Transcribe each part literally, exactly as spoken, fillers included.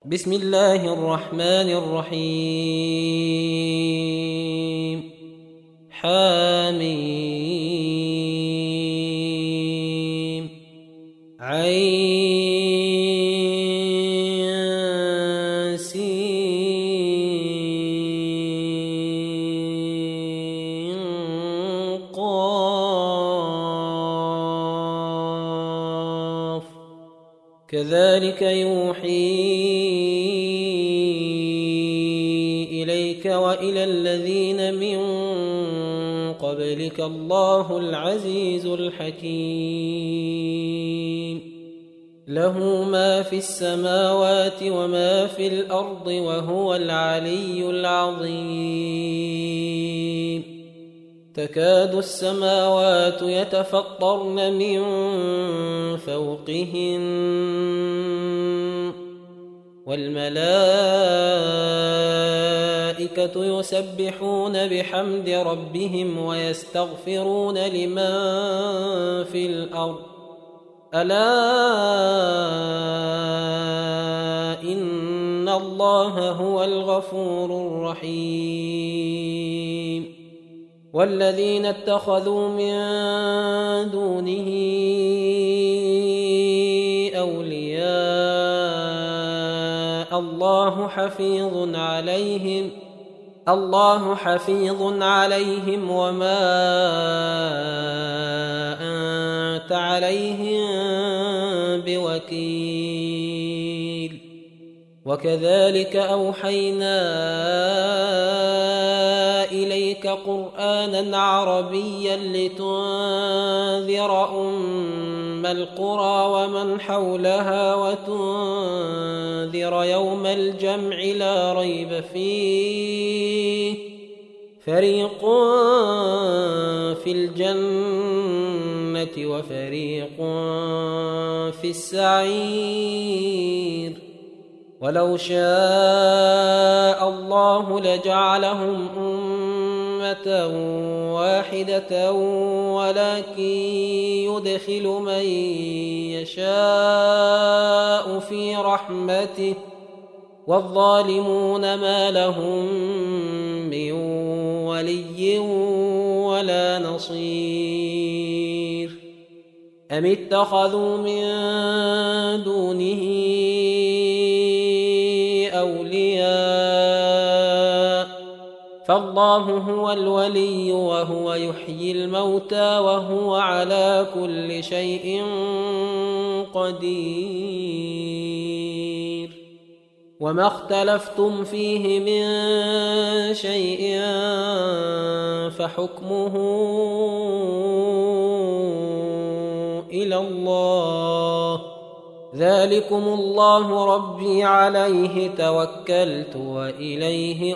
بسم الله الرحمن الرحيم. حميم عين سين قاف كذلك يوحي إليك وإلى الذين من قبلك الله العزيز الحكيم. له ما في السماوات وما في الأرض وهو العلي العظيم. تكاد السماوات يتفطرن من فوقهن والملائكة يسبحون بحمد ربهم ويستغفرون لمن في الأرض ألا إن الله هو الغفور الرحيم. والذين اتخذوا من دونه أولياء الله حفيظ عليهم الله حفيظ عليهم وما أنت عليهم بوكيل. وكذلك أوحينا إليك قرآنا عربيا لتنذر أم القرى ومن حولها وتنذر يوم الجمع لا ريب فيه فريق في الجنة وفريق في السعير. ولو شاء الله لجعلهم أمة واحدة ولكن يدخل من يشاء في رحمته والظالمون ما لهم من ولي ولا نصير. أم اتخذوا من دونه أولياء فالله هو الولي وهو يحيي الموتى وهو على كل شيء قدير. وما اختلفتم فيه من شيء فحكمه إلى الله ذلكم الله ربي عليه توكلت وإليه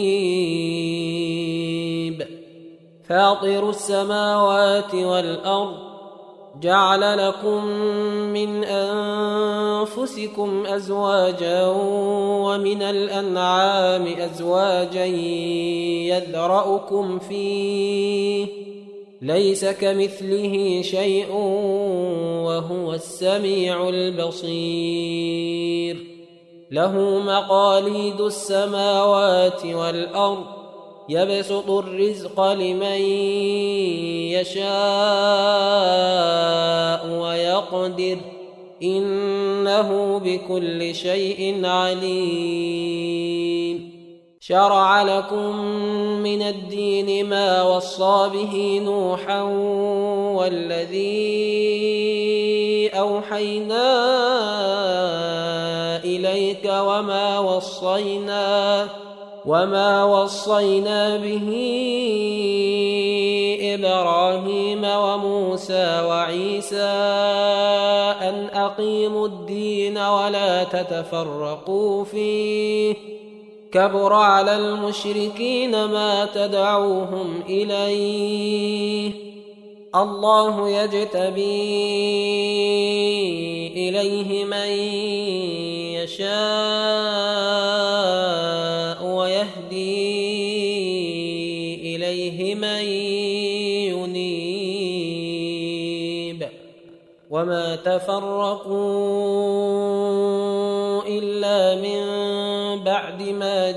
أنيب. فاطر السماوات والأرض جعل لكم من أنفسكم أزواجا ومن الأنعام أزواجا يذرأكم فيه ليس كمثله شيء وهو السميع البصير. له مقاليد السماوات والأرض يبسط الرزق لمن يشاء ويقدر إنه بكل شيء عليم. شرع لكم من الدين ما وصى به نوحا والذي أوحينا إليك وما وصينا وما وصينا به إبراهيم وموسى وعيسى أن أقيموا الدين ولا تتفرقوا فيه كبر على المشركين ما تدعوهم إليه الله يجتبي إليه من يشاء ويهدي إليه من ينيب. وما تفرقوا إلا إلا من بعد ما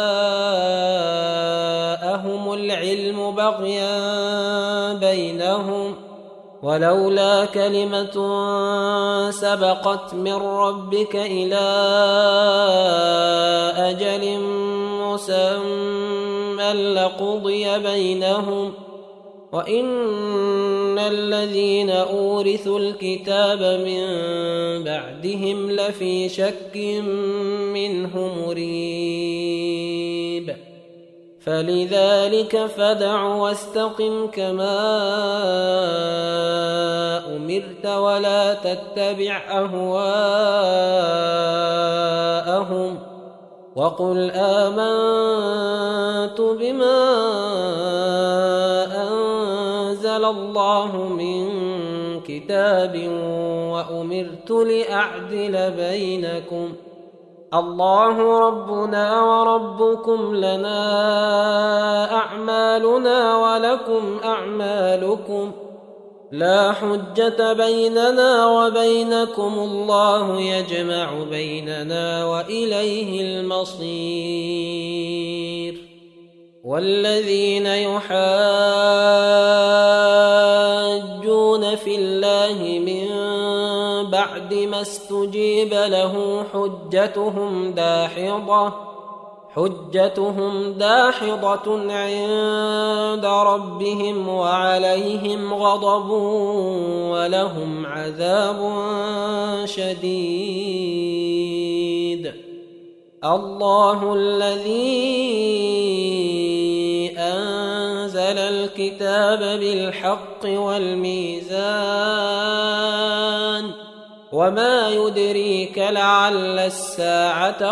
جاءهم العلم بغيا بينهم ولولا كلمة سبقت من ربك إلى أجل مسمى لقضي بينهم وإن الذين أورثوا الكتاب من بعدهم لفي شك منه مريب فلذلك فدع واستقم كما أمرت ولا تتبع أهواءهم وقل آمنت بما أنزل الله من كتاب وأمرت لأعدل بينكم الله ربنا وربكم لنا أعمالنا ولكم أعمالكم لا حجة بيننا وبينكم الله يجمع بيننا وإليه المصير والذين يحاجون في الله من بعد ما استجيب له حجتهم داحضة حجتهم داحضة عند ربهم وعليهم غضب ولهم عذاب شديد الله الذي أنزل الكتاب بالحق والميزان وما يدريك لعل الساعة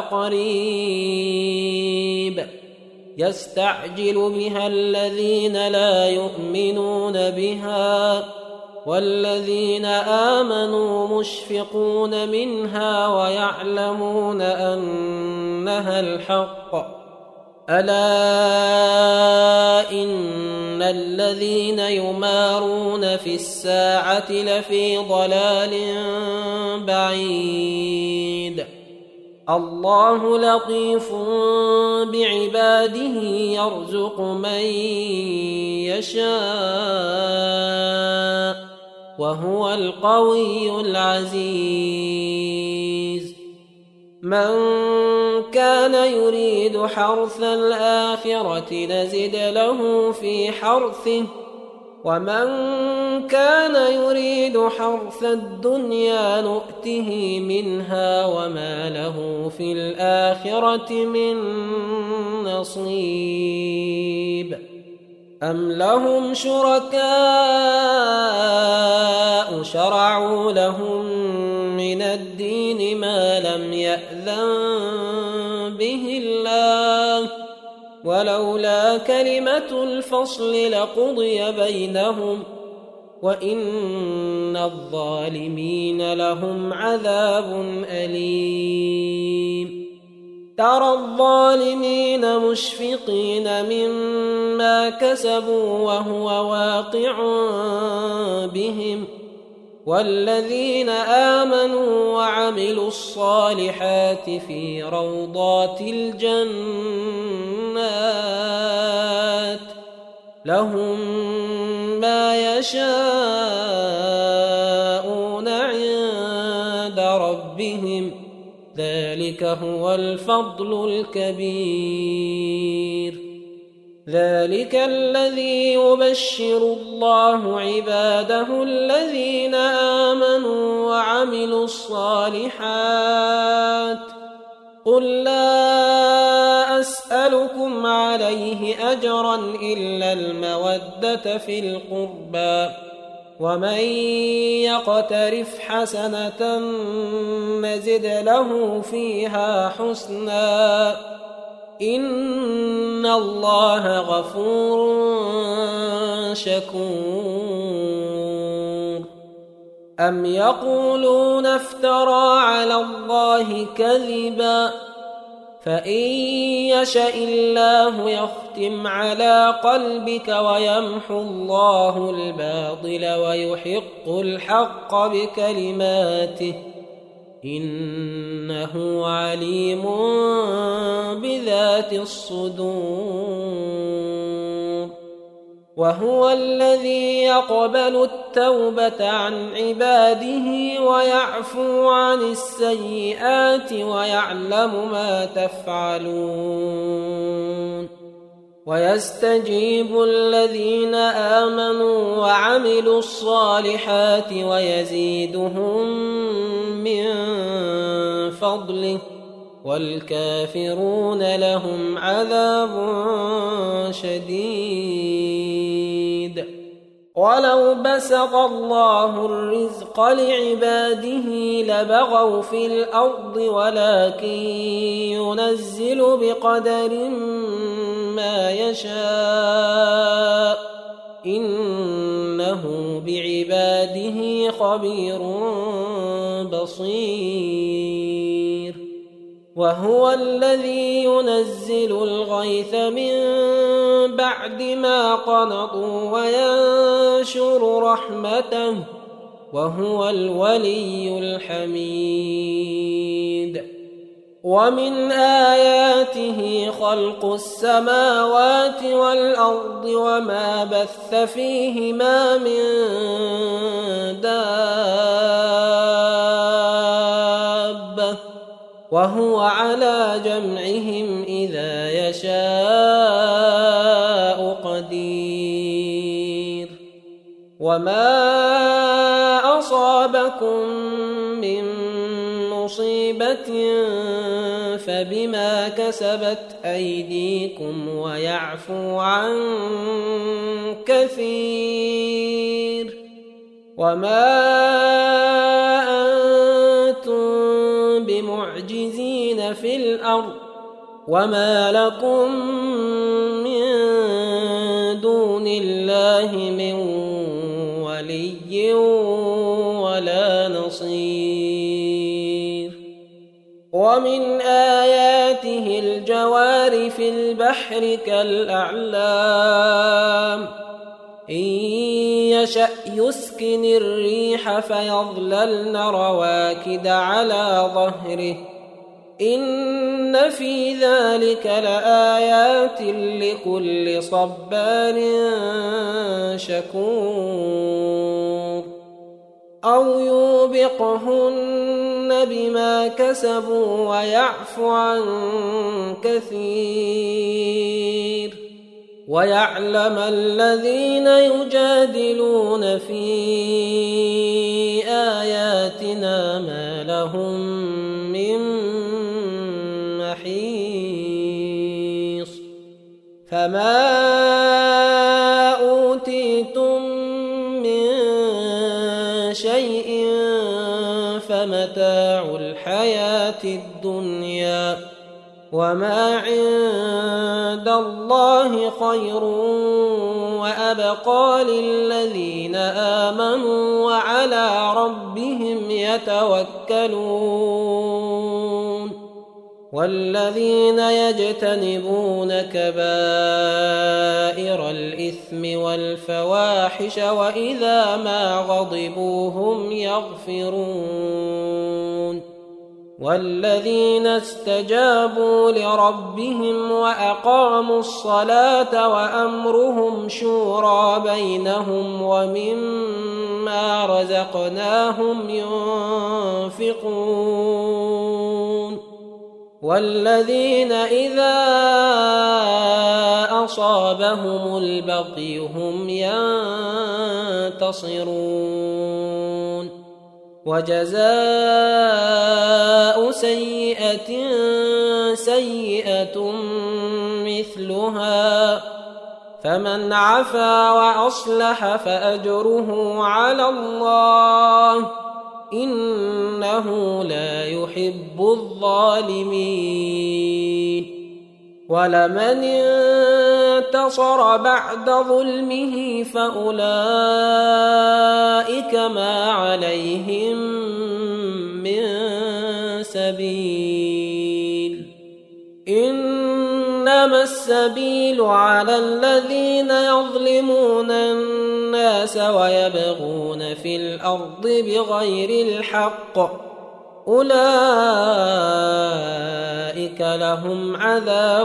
قريب يستعجل بها الذين لا يؤمنون بها والذين آمنوا مشفقون منها ويعلمون أنها الحق ألا إن الذين يمارون في الساعة لفي ضلال بعيد الله لطيف بعباده يرزق من يشاء وهو القوي العزيز من كان يريد حرث الآخرة نزد له في حرثه ومن كان يريد حرث الدنيا نؤته منها وما له في الآخرة من نصيب أم لهم شركاء شرعوا لهم من الدين ما لم يأذن به الله ولولا كلمة الفصل لقضي بينهم وإن الظالمين لهم عذاب أليم ترى الظالمين مشفقين مما كسبوا وهو واقع بهم والذين آمنوا وعملوا الصالحات في روضات الجنات لهم ما يشاءون عند ربهم ذلك هو الفضل الكبير ذلك الذي يبشر الله عباده الذين آمنوا وعملوا الصالحات قل لا أسألكم عليه أجرا إلا المودة في القربى ومن يقترف حسنة نزد له فيها حسنا إن الله غفور شكور أم يقولون افترى على الله كذبا فإن يشأ الله يختم على قلبك ويمحو الله الباطل ويحق الحق بكلماته إنه عليم بذات الصدور. وهو الذي يقبل التوبة عن عباده ويعفو عن السيئات ويعلم ما تفعلون. ويستجيب الذين آمنوا وعملوا الصالحات ويزيدهم من فضله، والكافرون لهم عذاب شديد. ولو بسط الله الرزق لعباده لبغوا في الأرض ولكن ينزل بقدر ما يشاء إنه بعباده خبير بصير. وهو الذي ينزل الغيث من بعد ما قنطوا وينشر رحمته وهو الولي الحميد. ومن آياته خلق السماوات والأرض وما بث فيهما من دابة وهو على جمعهم إذا يشاء قدير. وما أصابكم من مصيبة فبما كسبت أيديكم ويعفو عن كثير. وما أنتم بمعجزين في الأرض وما لكم من دون الله من ولي ولا نصير. ومن آياته الجوار في البحر كالأعلام إن يشأ يسكن الريح فيظللن رواكد على ظهره إن في ذلك لآيات لكل صبار شكور. أو يوبقهن بما كسبوا ويعفو عن كثير. ويعلم الذين يجادلون في آياتنا ما لهم من محيص. فما أوتيتم من شيء فمتاع الحياة الدنيا وما عند الله خير وأبقى للذين آمنوا وعلى ربهم يتوكلون. والذين يجتنبون كبائر الإثم والفواحش وإذا ما غضبوا هم يغفرون. والذين استجابوا لربهم وأقاموا الصلاة وأمرهم شورى بينهم ومما رزقناهم ينفقون. والذين إذا أصابهم البغي هم ينتصرون. وجزاء سيئة سيئة مثلها فمن عفا وأصلح فأجره على الله إنه لا يحب الظالمين. ولمن انتصر بعد ظلمه فأولئك ما عليهم من سبيل. إنما السبيل على الذين يظلمون الناس ويبغون في الأرض بغير الحق أولئك لهم عذاب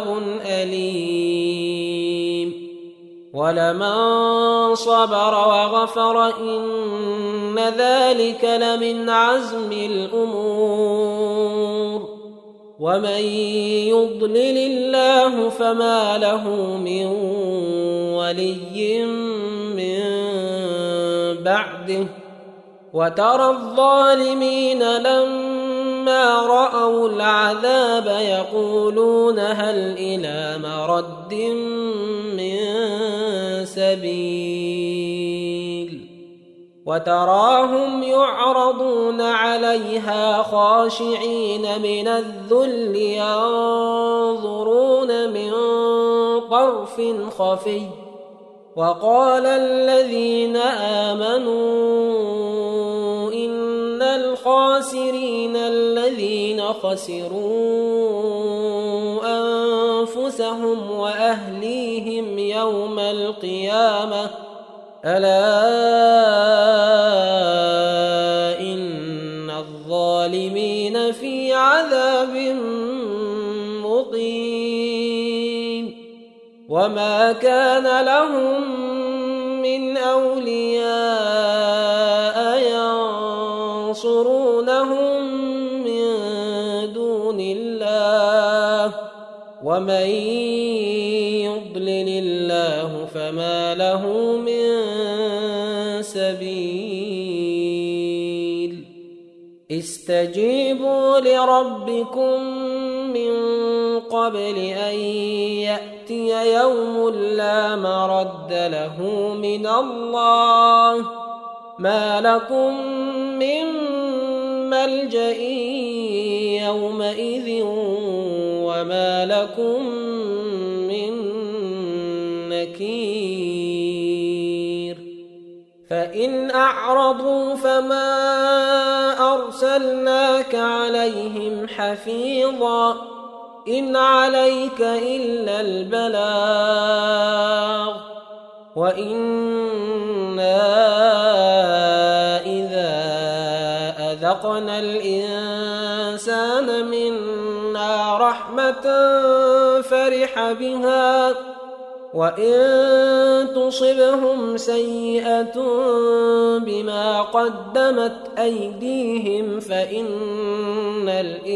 أليم ولمن صبر وغفر إن ذلك لمن عزم الأمور ومن يضلل الله فما له من ولي من بعده وترى الظالمين لما رأوا العذاب يقولون هل إلى مرد من سبيل وتراهم يعرضون عليها خاشعين من الذل ينظرون من طرف خفي وقال الذين آمنوا إن الخاسرين الذين خسروا أنفسهم وأهليهم يوم القيامة ألا إن الظالمين في عذاب مقيم وما كان لهم من أولياء ينصرونهم من دون الله ومن يضلل الله فما له من سبيل استجيبوا لربكم من قبل أن يأتي يوم لا مرد له من الله ما لكم من ملجأ يومئذ وما لكم من نكير فإن أعرضوا فما أرسلناك عليهم حفيظا إن عليك إلا البلاغ وإنا إذا أذقنا الإنسان منا رحمة فرح بها وإن تصبهم سيئة بما قدمت أيديهم فإن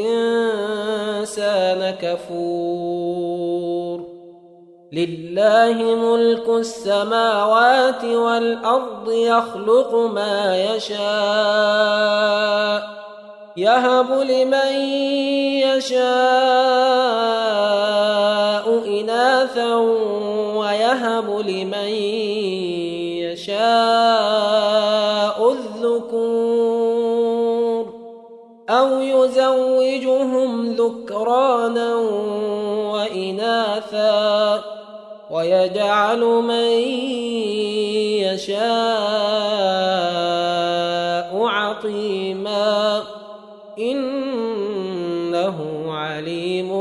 الإنسان كفور لله ملك السماوات والأرض يخلق ما يشاء يهب لمن يشاء إناثا ويهب لمن يشاء الذكور أو يزوجهم ذكرانا وإناثا ويجعل من يشاء عقيما إنه عليم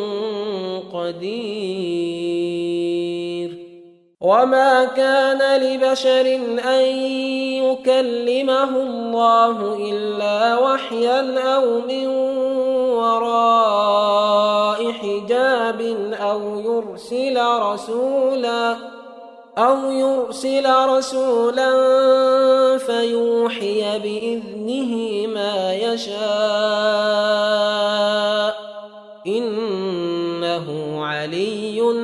قدير وما كان لبشر أن يكلمه الله إلا وحيا أو من وراء حجاب أو يرسل رسولا أو يرسل رسولا فيوحي بإذنه ما يشاء إنه علي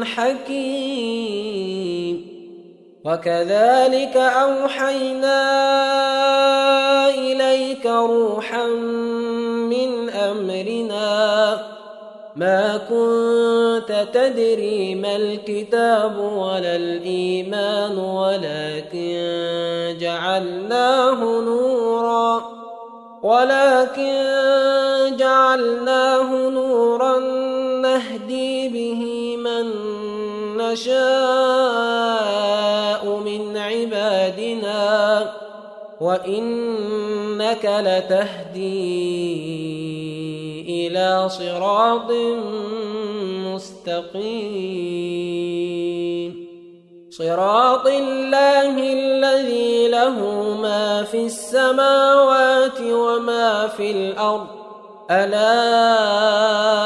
حكيم وكذلك أوحينا إليك روحا من أمرنا ما كنت تدري ما الكتاب ولا الإيمان ولكن جعلناه نورا ولكن جعلناه نورا نهدي به من نشاء من عبادنا وإنك لتهدي إلى صراط مستقيم صراط الله الذي له ما في السماوات وما في الأرض ألا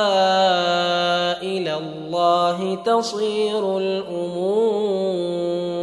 إلى الله تصير الأمور.